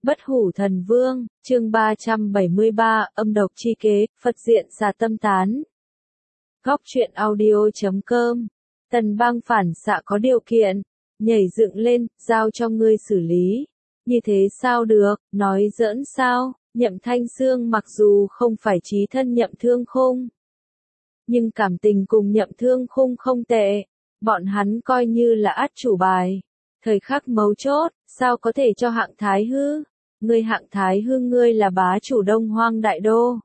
Bất hủ thần vương, chương 373, âm độc chi kế, Phật diện xà tâm tán. Góc truyện audio.com. Tần Bang phản xạ có điều kiện, nhảy dựng lên, giao cho ngươi xử lý. Như thế sao được, nói giỡn sao? Nhậm Thanh Sương mặc dù không phải chí thân Nhậm Thương Khung, nhưng cảm tình cùng Nhậm Thương Khung không tệ, bọn hắn coi như là át chủ bài. Thời khắc mấu chốt, sao có thể cho Hạng Thái Hư? Ngươi Hạng Thái Hư ngươi là bá chủ Đông Hoang Đại Đô.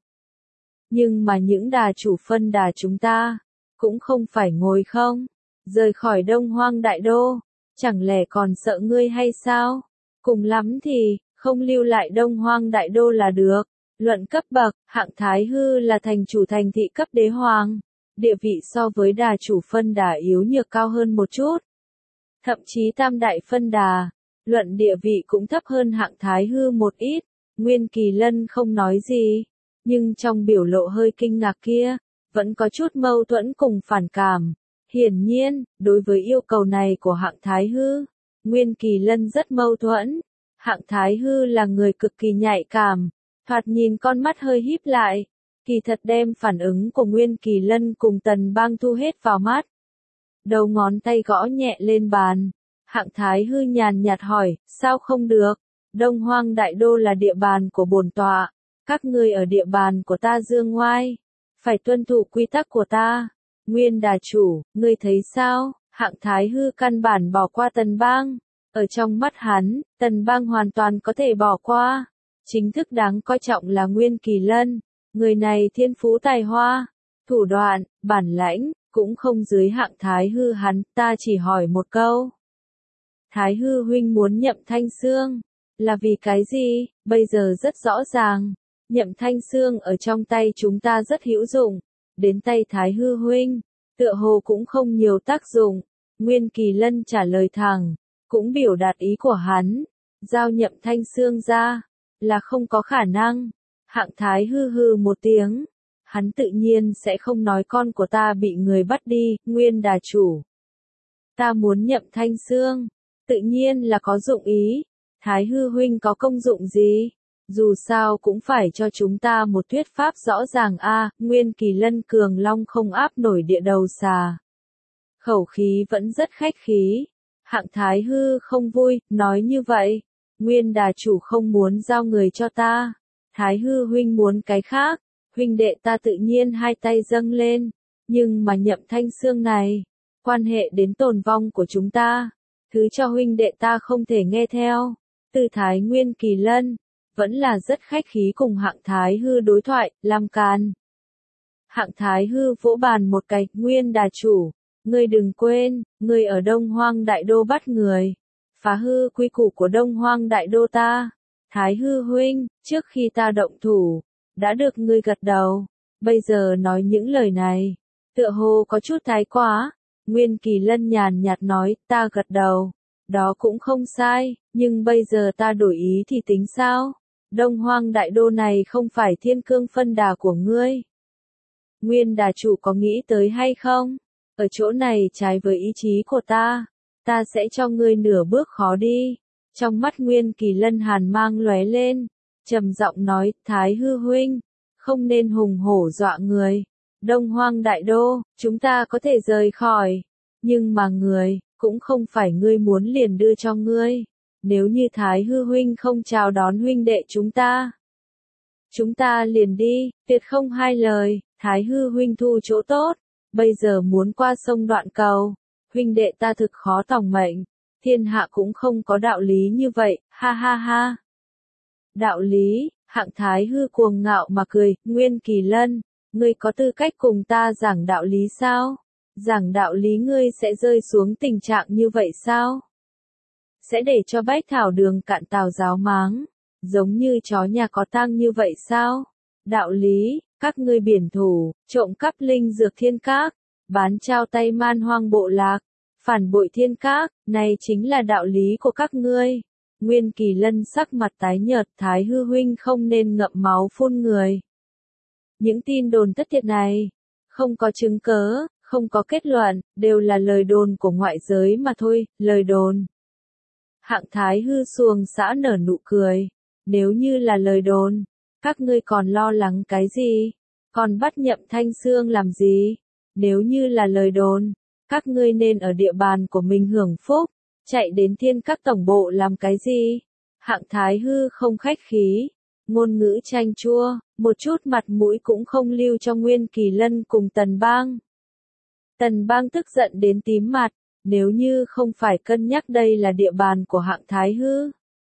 Nhưng mà những đà chủ phân đà chúng ta, cũng không phải ngồi không, rời khỏi Đông Hoang Đại Đô, chẳng lẽ còn sợ ngươi hay sao? Cùng lắm thì, không lưu lại Đông Hoang Đại Đô là được. Luận cấp bậc, Hạng Thái Hư là thành chủ thành thị cấp đế hoàng, địa vị so với đà chủ phân đà yếu nhược cao hơn một chút. Thậm chí tam đại phân đà, luận địa vị cũng thấp hơn Hạng Thái Hư một ít. Nguyên Kỳ Lân không nói gì, nhưng trong biểu lộ hơi kinh ngạc kia, vẫn có chút mâu thuẫn cùng phản cảm. Hiển nhiên, đối với yêu cầu này của Hạng Thái Hư, Nguyên Kỳ Lân rất mâu thuẫn. Hạng Thái Hư là người cực kỳ nhạy cảm, thoạt nhìn con mắt hơi híp lại, kỳ thật đem phản ứng của Nguyên Kỳ Lân cùng Tần Bang thu hết vào mắt. Đầu ngón tay gõ nhẹ lên bàn, Hạng Thái Hư nhàn nhạt hỏi, sao không được? Đông Hoang Đại Đô là địa bàn của bổn tọa, các ngươi ở địa bàn của ta dương ngoai, phải tuân thủ quy tắc của ta. Nguyên đà chủ, ngươi thấy sao? Hạng Thái Hư căn bản bỏ qua Tần Bang. Ở trong mắt hắn, Tần Bang hoàn toàn có thể bỏ qua. Chính thức đáng coi trọng là Nguyên Kỳ Lân. Người này thiên phú tài hoa, thủ đoạn, bản lãnh, cũng không dưới Hạng Thái Hư hắn. Ta chỉ hỏi một câu. Thái Hư huynh muốn Nhậm Thanh Sương, là vì cái gì? Bây giờ rất rõ ràng. Nhậm Thanh Sương ở trong tay chúng ta rất hữu dụng. Đến tay Thái Hư huynh, tựa hồ cũng không nhiều tác dụng. Nguyên Kỳ Lân trả lời thẳng, cũng biểu đạt ý của hắn. Giao Nhậm Thanh Sương ra, là không có khả năng. Hạng Thái Hư hừ một tiếng. Hắn tự nhiên sẽ không nói con của ta bị người bắt đi. Nguyên đà chủ, ta muốn Nhậm Thanh Sương, tự nhiên là có dụng ý. Thái Hư huynh có công dụng gì? Dù sao cũng phải cho chúng ta một thuyết pháp rõ ràng a. Nguyên Kỳ Lân cường long không áp nổi địa đầu xà. Khẩu khí vẫn rất khách khí. Hạng Thái Hư không vui, nói như vậy. Nguyên đà chủ không muốn giao người cho ta. Thái Hư huynh muốn cái khác. Huynh đệ ta tự nhiên hai tay dâng lên. Nhưng mà Nhậm Thanh Sương này, quan hệ đến tồn vong của chúng ta. Thứ cho huynh đệ ta không thể nghe theo. Tư thái Nguyên Kỳ Lân vẫn là rất khách khí cùng Hạng Thái Hư đối thoại, làm càn. Hạng Thái Hư vỗ bàn một cái, Nguyên đà chủ, ngươi đừng quên, ngươi ở Đông Hoang Đại Đô bắt người, phá hư quy củ của Đông Hoang Đại Đô ta. Thái Hư huynh, trước khi ta động thủ, đã được ngươi gật đầu, bây giờ nói những lời này, tựa hồ có chút thái quá. Nguyên Kỳ Lân nhàn nhạt nói, ta gật đầu, đó cũng không sai, nhưng bây giờ ta đổi ý thì tính sao? Đông Hoang Đại Đô này không phải thiên cương phân đà của ngươi. Nguyên đà chủ có nghĩ tới hay không? Ở chỗ này trái với ý chí của ta sẽ cho ngươi nửa bước khó đi. Trong mắt Nguyên Kỳ Lân hàn mang lóe lên, trầm giọng nói, Thái Hư huynh, không nên hùng hổ dọa người. Đông Hoang Đại Đô, chúng ta có thể rời khỏi, nhưng mà người, cũng không phải ngươi muốn liền đưa cho ngươi. Nếu như Thái Hư huynh không chào đón huynh đệ chúng ta liền đi, tuyệt không hai lời. Thái Hư huynh thu chỗ tốt, bây giờ muốn qua sông Đoạn Cầu, huynh đệ ta thực khó tòng mệnh. Thiên hạ cũng không có đạo lý như vậy, ha ha ha. Đạo lý? Hạng Thái Hư cuồng ngạo mà cười, Nguyên Kỳ Lân, ngươi có tư cách cùng ta giảng đạo lý sao? Giảng đạo lý ngươi sẽ rơi xuống tình trạng như vậy sao? Sẽ để cho bách thảo đường cạn tào giáo máng, giống như chó nhà có tang như vậy sao? Đạo lý, các ngươi biển thủ, trộm cắp linh dược thiên các, bán trao tay man hoang bộ lạc, phản bội thiên các, này chính là đạo lý của các ngươi. Nguyên Kỳ Lân sắc mặt tái nhợt, Thái Hư huynh không nên ngậm máu phun người. Những tin đồn thất thiệt này, không có chứng cớ, không có kết luận, đều là lời đồn của ngoại giới mà thôi, lời đồn. Hạng Thái Hư xuồng xã nở nụ cười, Nếu như là lời đồn, các ngươi còn lo lắng cái gì? Còn bắt Nhậm Thanh Xương làm gì? Nếu như là lời đồn, các ngươi nên ở địa bàn của mình hưởng phúc, chạy đến Thiên Các tổng bộ làm cái gì? Hạng Thái Hư không khách khí, ngôn ngữ chanh chua, một chút mặt mũi cũng không lưu cho Nguyên Kỳ Lân cùng Tần Bang. Tần Bang tức giận đến tím mặt, nếu như không phải cân nhắc đây là địa bàn của Hạng Thái Hư,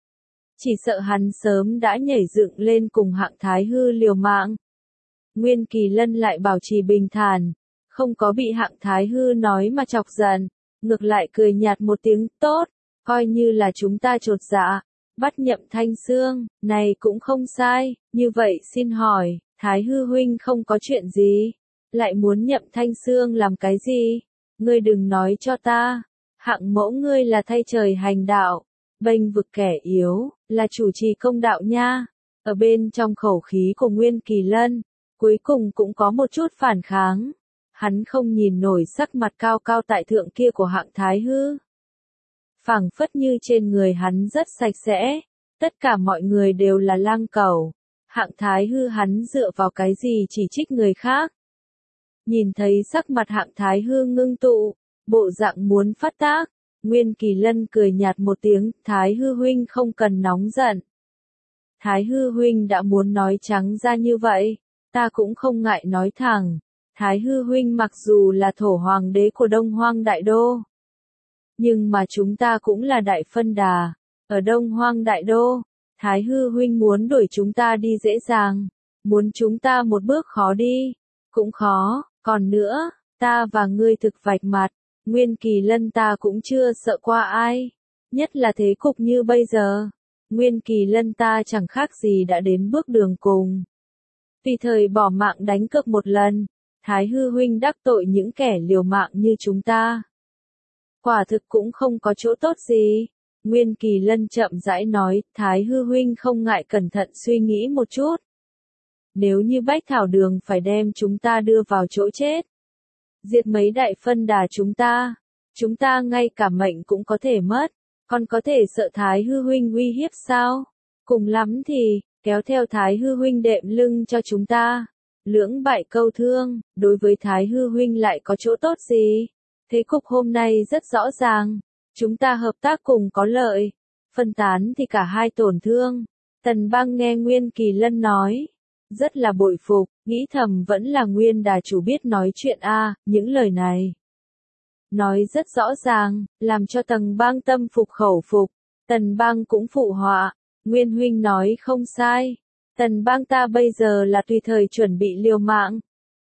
chỉ sợ hắn sớm đã nhảy dựng lên cùng Hạng Thái Hư liều mạng. Nguyên Kỳ Lân lại bảo trì bình thản, không có bị Hạng Thái Hư nói mà chọc giận, ngược lại cười nhạt một tiếng, tốt, coi như là chúng ta chột dạ, bắt Nhậm Thanh Xương, này cũng không sai, như vậy xin hỏi, Thái Hư huynh không có chuyện gì, lại muốn Nhậm Thanh Xương làm cái gì? Ngươi đừng nói cho ta, Hạng mẫu ngươi là thay trời hành đạo, bênh vực kẻ yếu, là chủ trì công đạo nha. Ở bên trong khẩu khí của Nguyên Kỳ Lân, cuối cùng cũng có một chút phản kháng. Hắn không nhìn nổi sắc mặt cao cao tại thượng kia của Hạng Thái Hư. Phảng phất như trên người hắn rất sạch sẽ, tất cả mọi người đều là lang cẩu. Hạng Thái Hư hắn dựa vào cái gì chỉ trích người khác? Nhìn thấy sắc mặt Hạng Thái Hư ngưng tụ, bộ dạng muốn phát tác, Nguyên Kỳ Lân cười nhạt một tiếng, Thái Hư huynh không cần nóng giận. Thái Hư huynh đã muốn nói trắng ra như vậy, ta cũng không ngại nói thẳng. Thái Hư huynh mặc dù là thổ hoàng đế của Đông Hoang Đại Đô, nhưng mà chúng ta cũng là Đại Phân Đà, ở Đông Hoang Đại Đô, Thái Hư huynh muốn đuổi chúng ta đi dễ dàng, muốn chúng ta một bước khó đi, cũng khó, còn nữa, ta và ngươi thực vạch mặt, Nguyên Kỳ Lân ta cũng chưa sợ qua ai, nhất là thế cục như bây giờ, Nguyên Kỳ Lân ta chẳng khác gì đã đến bước đường cùng. Vì thời bỏ mạng đánh cược một lần, Thái Hư huynh đắc tội những kẻ liều mạng như chúng ta. Quả thực cũng không có chỗ tốt gì. Nguyên Kỳ Lân chậm rãi nói, Thái Hư huynh không ngại cẩn thận suy nghĩ một chút. Nếu như Bách Thảo Đường phải đem chúng ta đưa vào chỗ chết, diệt mấy Đại Phân Đà chúng ta ngay cả mệnh cũng có thể mất, còn có thể sợ Thái Hư huynh uy hiếp sao? Cùng lắm thì, kéo theo Thái Hư huynh đệm lưng cho chúng ta. Lưỡng bại câu thương, đối với Thái Hư huynh lại có chỗ tốt gì? Thế cục hôm nay rất rõ ràng, chúng ta hợp tác cùng có lợi, phân tán thì cả hai tổn thương. Tần Bang nghe Nguyên Kỳ Lân nói, rất là bội phục, nghĩ thầm vẫn là Nguyên đà chủ biết nói chuyện a, những lời này nói rất rõ ràng, làm cho Tần Bang tâm phục khẩu phục. Tần Bang cũng phụ họa, Nguyên huynh nói không sai. Tần Bang ta bây giờ là tùy thời chuẩn bị liều mạng.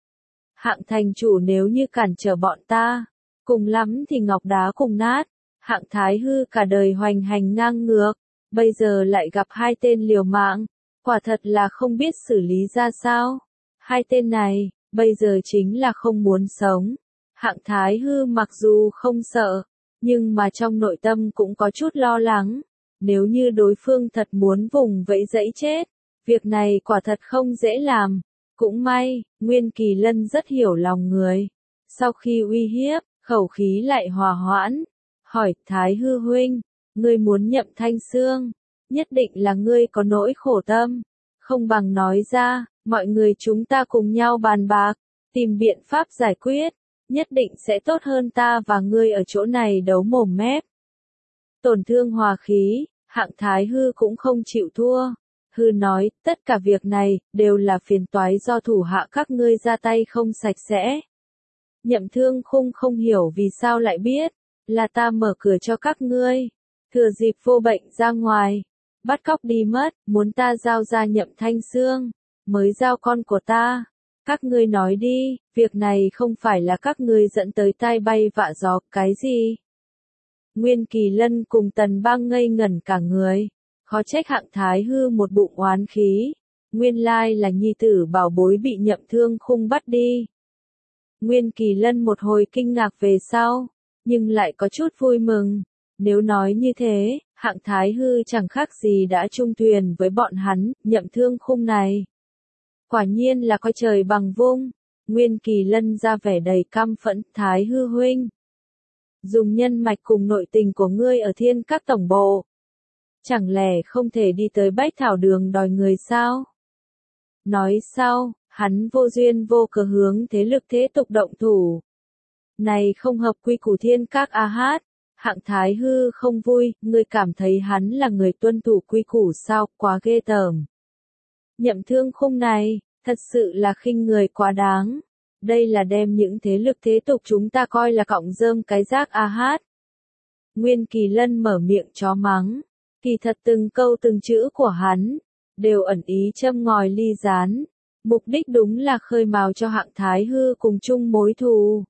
Hạng thành chủ nếu như cản trở bọn ta, cùng lắm thì ngọc đá cùng nát. Hạng Thái Hư cả đời hoành hành ngang ngược, bây giờ lại gặp hai tên liều mạng, quả thật là không biết xử lý ra sao. Hai tên này, bây giờ chính là không muốn sống. Hạng Thái Hư mặc dù không sợ, nhưng mà trong nội tâm cũng có chút lo lắng. Nếu như đối phương thật muốn vùng vẫy dẫy chết, việc này quả thật không dễ làm. Cũng may, Nguyên Kỳ Lân rất hiểu lòng người. Sau khi uy hiếp, khẩu khí lại hòa hoãn. Hỏi, Thái Hư huynh, ngươi muốn Nhậm Thanh Xương, nhất định là ngươi có nỗi khổ tâm. Không bằng nói ra, mọi người chúng ta cùng nhau bàn bạc, tìm biện pháp giải quyết, nhất định sẽ tốt hơn ta và ngươi ở chỗ này đấu mồm mép. Tổn thương hòa khí, Hạng Thái Hư cũng không chịu thua. Hư nói, tất cả việc này, đều là phiền toái do thủ hạ các ngươi ra tay không sạch sẽ. Nhậm Thương Khung không hiểu vì sao lại biết, là ta mở cửa cho các ngươi. Thừa dịp vô bệnh ra ngoài, bắt cóc đi mất, muốn ta giao ra Nhậm Thanh Xương, mới giao con của ta. Các ngươi nói đi, việc này không phải là các ngươi dẫn tới tai bay vạ gió, cái gì? Nguyên Kỳ Lân cùng Tần Bang ngây ngẩn cả người. Khó trách Hạng Thái Hư một bụng oán khí. Nguyên lai là nhi tử bảo bối bị Nhậm Thương Khung bắt đi. Nguyên Kỳ Lân một hồi kinh ngạc về sau, nhưng lại có chút vui mừng. Nếu nói như thế, Hạng Thái Hư chẳng khác gì đã chung thuyền với bọn hắn, Nhậm Thương Khung này. Quả nhiên là coi trời bằng vung. Nguyên Kỳ Lân ra vẻ đầy căm phẫn, Thái Hư huynh. Dùng nhân mạch cùng nội tình của ngươi ở Thiên Các tổng bộ. Chẳng lẽ không thể đi tới Bách Thảo Đường đòi người sao? Nói sau, hắn vô duyên vô cớ hướng thế lực thế tục động thủ. Này không hợp quy củ thiên các a hát. Hạng Thái Hư không vui, ngươi cảm thấy hắn là người tuân thủ quy củ sao, quá ghê tởm. Nhậm Thương Khung này, thật sự là khinh người quá đáng. Đây là đem những thế lực thế tục chúng ta coi là cọng rơm cái rác a hát. Nguyên Kỳ Lân mở miệng chó mắng, kỳ thật từng câu từng chữ của hắn, đều ẩn ý châm ngòi ly gián. Mục đích đúng là khơi mào cho Hạng Thái Hư cùng chung mối thù.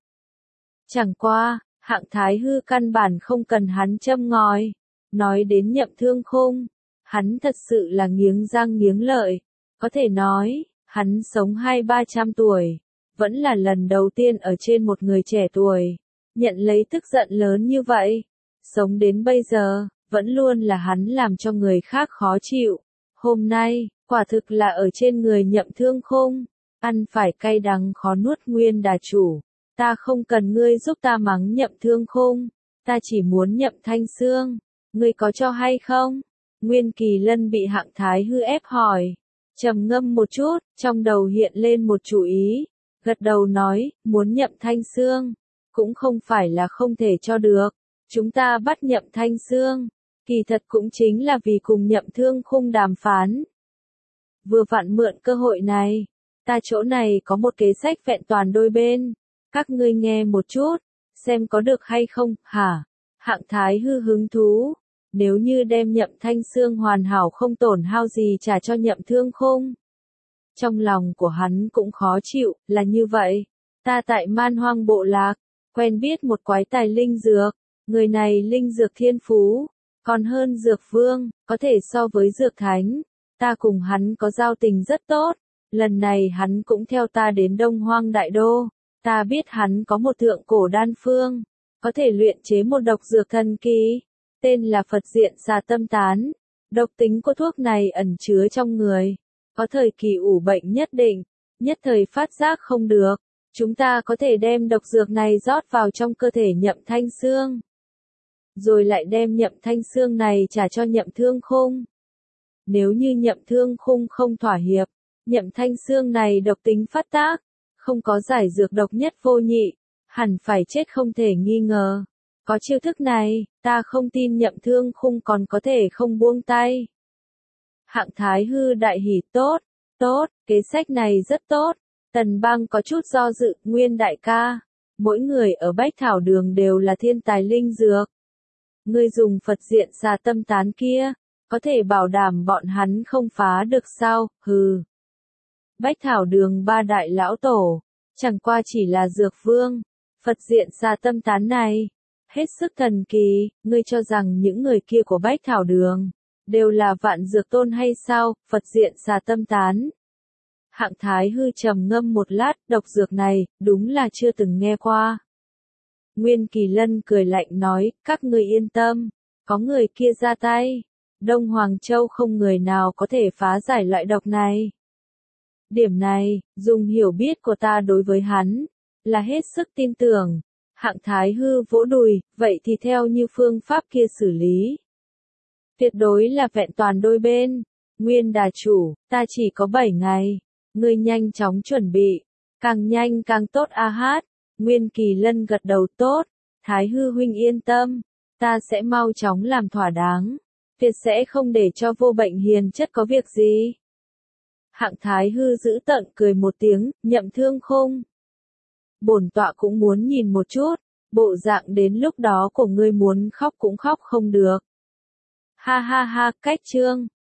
Chẳng qua, Hạng Thái Hư căn bản không cần hắn châm ngòi. Nói đến Nhậm Thương Khung, hắn thật sự là nghiến răng nghiến lợi. Có thể nói, hắn sống 200-300 tuổi, vẫn là lần đầu tiên ở trên một người trẻ tuổi, nhận lấy tức giận lớn như vậy. Sống đến bây giờ, vẫn luôn là hắn làm cho người khác khó chịu. Hôm nay, quả thực là ở trên người Nhậm Thương Khung, ăn phải cay đắng khó nuốt. Nguyên đà chủ, ta không cần ngươi giúp ta mắng Nhậm Thương Khung, ta chỉ muốn Nhậm Thanh Xương, ngươi có cho hay không? Nguyên Kỳ Lân bị Hạng Thái Hư ép hỏi, trầm ngâm một chút, trong đầu hiện lên một chủ ý, gật đầu nói, muốn Nhậm Thanh Xương, cũng không phải là không thể cho được. Chúng ta bắt Nhậm Thanh Xương, kỳ thật cũng chính là vì cùng Nhậm Thương Khung đàm phán. Vừa vặn mượn cơ hội này, ta chỗ này có một kế sách vẹn toàn đôi bên, các ngươi nghe một chút, xem có được hay không, hả? Hạng Thái Hư hứng thú, nếu như đem Nhậm Thanh Xương hoàn hảo không tổn hao gì trả cho Nhậm Thương Khung. Trong lòng của hắn cũng khó chịu, là như vậy, ta tại Man Hoang bộ lạc, quen biết một quái tài linh dược, người này linh dược thiên phú, còn hơn dược vương, có thể so với dược thánh, ta cùng hắn có giao tình rất tốt, lần này hắn cũng theo ta đến Đông Hoang Đại Đô, ta biết hắn có một thượng cổ đan phương, có thể luyện chế một độc dược thần kỳ, tên là Phật Diện Xà Tâm Tán, độc tính của thuốc này ẩn chứa trong người, có thời kỳ ủ bệnh nhất định, nhất thời phát giác không được, chúng ta có thể đem độc dược này rót vào trong cơ thể Nhậm Thanh Xương, rồi lại đem Nhậm Thanh Xương này trả cho Nhậm Thương Khung. Nếu như Nhậm Thương Khung không thỏa hiệp, Nhậm Thanh Xương này độc tính phát tác, không có giải dược độc nhất vô nhị, hẳn phải chết không thể nghi ngờ. Có chiêu thức này, ta không tin Nhậm Thương Khung còn có thể không buông tay. Hạng Thái Hư đại hỉ, tốt, kế sách này rất tốt. Tần Bang có chút do dự, Nguyên đại ca, mỗi người ở Bách Thảo Đường đều là thiên tài linh dược. Ngươi dùng Phật Diện Xà Tâm Tán kia, có thể bảo đảm bọn hắn không phá được sao, hừ. Bách Thảo Đường ba đại lão tổ, chẳng qua chỉ là dược vương, Phật Diện Xà Tâm Tán này, hết sức thần kỳ, ngươi cho rằng những người kia của Bách Thảo Đường, đều là vạn dược tôn hay sao, Phật Diện Xà Tâm Tán. Hạng Thái Hư trầm ngâm một lát, độc dược này, đúng là chưa từng nghe qua. Nguyên Kỳ Lân cười lạnh nói, các ngươi yên tâm, có người kia ra tay, Đông Hoàng Châu không người nào có thể phá giải loại độc này. Điểm này, dùng hiểu biết của ta đối với hắn, là hết sức tin tưởng. Hạng Thái Hư vỗ đùi, vậy thì theo như phương pháp kia xử lý. Tuyệt đối là vẹn toàn đôi bên. Nguyên đà chủ, ta chỉ có 7 ngày. Ngươi nhanh chóng chuẩn bị. Càng nhanh càng tốt a hát. Nguyên Kỳ Lân gật đầu tốt. Thái Hư huynh yên tâm. Ta sẽ mau chóng làm thỏa đáng. Tuyệt sẽ không để cho vô bệnh hiền chất có việc gì. Hạng Thái Hư giữ tợn cười một tiếng, Nhậm Thương Khung. Bổn tọa cũng muốn nhìn một chút, bộ dạng đến lúc đó của ngươi muốn khóc cũng khóc không được. Ha ha ha, cách chương.